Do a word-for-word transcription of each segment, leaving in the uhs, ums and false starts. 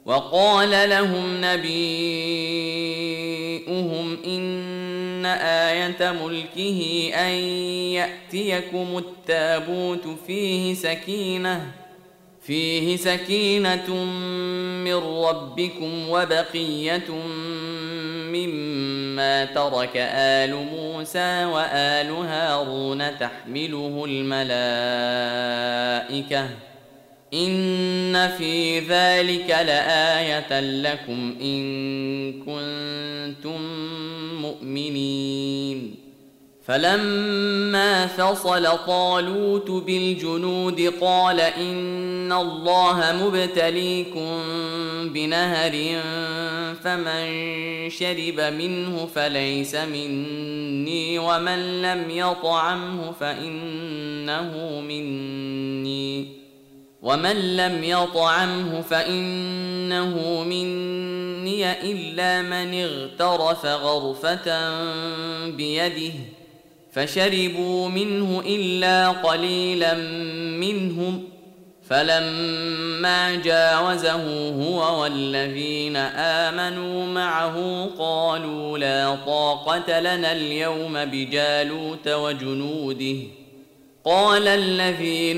وقال لهم نبيئهم إن آية ملكه أن يأتيكم التابوت فيه سكينة فيه سكينة من ربكم وبقية مما ترك آل موسى وآل هارون تحمله الملائكة إن في ذلك لآية لكم إن كنتم مؤمنين. فلما فصل طالوت بالجنود قال إن الله مبتليكم بنهر فمن شرب منه فليس مني ومن لم يطعمه فإنه مني ومن لم يطعمه فإنه مني إلا من اغترف غرفة بيده فشربوا منه إلا قليلا منهم فلما جاوزه هو والذين آمنوا معه قالوا لا طاقة لنا اليوم بجالوت وجنوده. قال الذين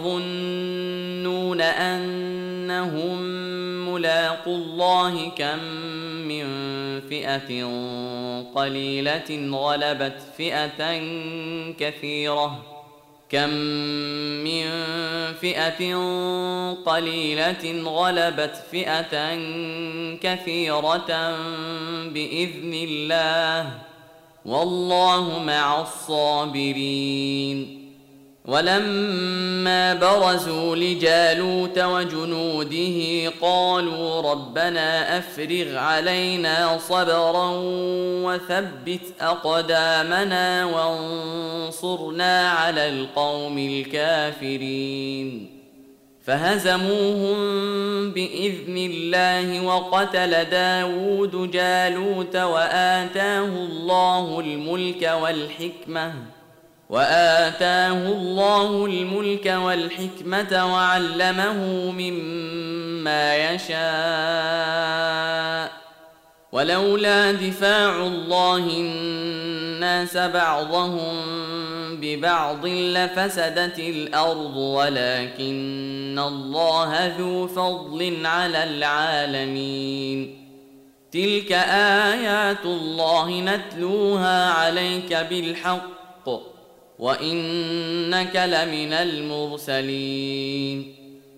يظنون أنهم ملاقو الله كم من فئة قليلة غلبت فئة كثيرة كم من فئة قليلة غلبت فئة كثيرة بإذن الله والله مع الصابرين. ولما برزوا لجالوت وجنوده قالوا ربنا أفرغ علينا صبرا وثبت أقدامنا وانصرنا على القوم الكافرين. فهزموهم بإذن الله وقتل داود جالوت وآتاه الله الملك والحكمة وآتاه الله الملك والحكمة وعلمه مما يشاء ولولا دفاع الله الناس بعضهم ببعض لفسدت الأرض ولكن الله ذو فضل على العالمين. تلك آيات الله نتلوها عليك بالحق وإنك لمن المرسلين.